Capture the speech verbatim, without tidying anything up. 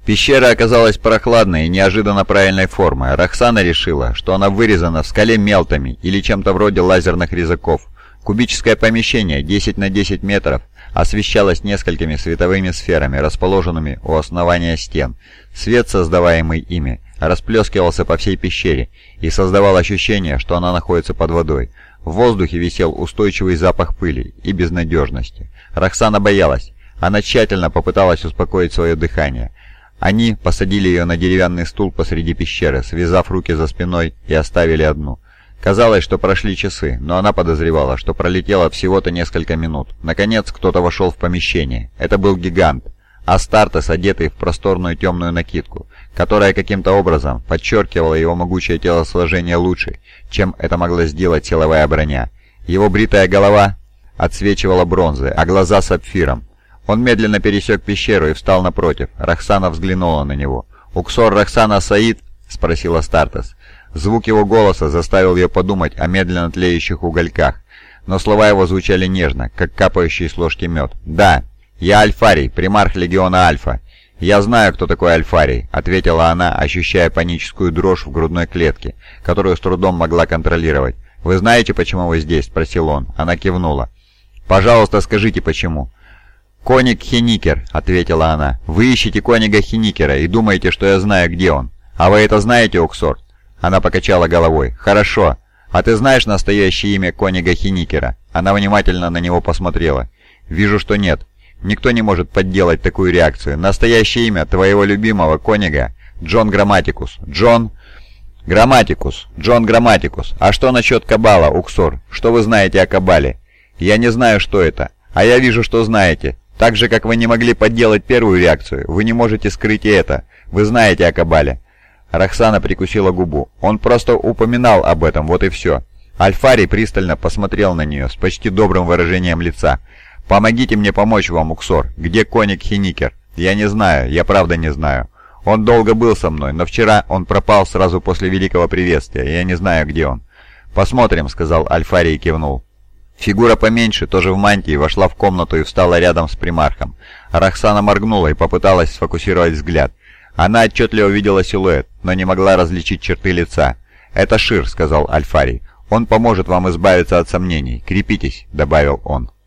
Пещера оказалась прохладной и неожиданно правильной формы. Роксана решила, что она вырезана в скале мелтами или чем-то вроде лазерных резаков. Кубическое помещение десять на десять метров освещалось несколькими световыми сферами, расположенными у основания стен. Свет, создаваемый ими, расплескивался по всей пещере и создавал ощущение, что она находится под водой. В воздухе висел устойчивый запах пыли и безнадежности. Роксана боялась. Она тщательно попыталась успокоить свое дыхание. Они посадили ее на деревянный стул посреди пещеры, связав руки за спиной, и оставили одну. Казалось, что прошли часы, но она подозревала, что пролетело всего-то несколько минут. Наконец, кто-то вошел в помещение. Это был гигант, Астартес, одетый в просторную темную накидку, которая каким-то образом подчеркивала его могучее телосложение лучше, чем это могла сделать силовая броня. Его бритая голова отсвечивала бронзой, а глаза сапфиром. Он медленно пересек пещеру и встал напротив. Роксана взглянула на него. «Уксор Роксана Саид?» — спросил Астартес. Звук его голоса заставил ее подумать о медленно тлеющих угольках, но слова его звучали нежно, как капающий с ложки мед. «Да, я Альфарий, примарх легиона Альфа. Я знаю, кто такой Альфарий», — ответила она, ощущая паническую дрожь в грудной клетке, которую с трудом могла контролировать. «Вы знаете, почему вы здесь?» — спросил он. Она кивнула. «Пожалуйста, скажите, почему». «Коник Хеникер», — ответила она. «Вы ищете Конига Хеникера и думаете, что я знаю, где он. А вы это знаете, Уксор?» Она покачала головой. «Хорошо. А ты знаешь настоящее имя Конига Хеникера?» Она внимательно на него посмотрела. «Вижу, что нет. Никто не может подделать такую реакцию. Настоящее имя твоего любимого Конига — Джон Грамматикус. Джон... Грамматикус. Джон Грамматикус. А что насчет Каббала, Уксор? Что вы знаете о Каббале?» «Я не знаю, что это. А я вижу, что знаете. Так же, как вы не могли подделать первую реакцию, вы не можете скрыть и это. Вы знаете о Каббале». Роксана прикусила губу. Он просто упоминал об этом, вот и все. Альфарий пристально посмотрел на нее с почти добрым выражением лица. «Помогите мне помочь вам, Уксор. Где Коник Хеникер?» «Я не знаю, я правда не знаю. Он долго был со мной, но вчера он пропал сразу после Великого Приветствия, я не знаю, где он». «Посмотрим», — сказал Альфарий и кивнул. Фигура поменьше, тоже в мантии, вошла в комнату и встала рядом с примархом. Роксана моргнула и попыталась сфокусировать взгляд. Она отчетливо видела силуэт, но не могла различить черты лица. «Это Шир», — сказал Альфарий. «Он поможет вам избавиться от сомнений. Крепитесь», — добавил он.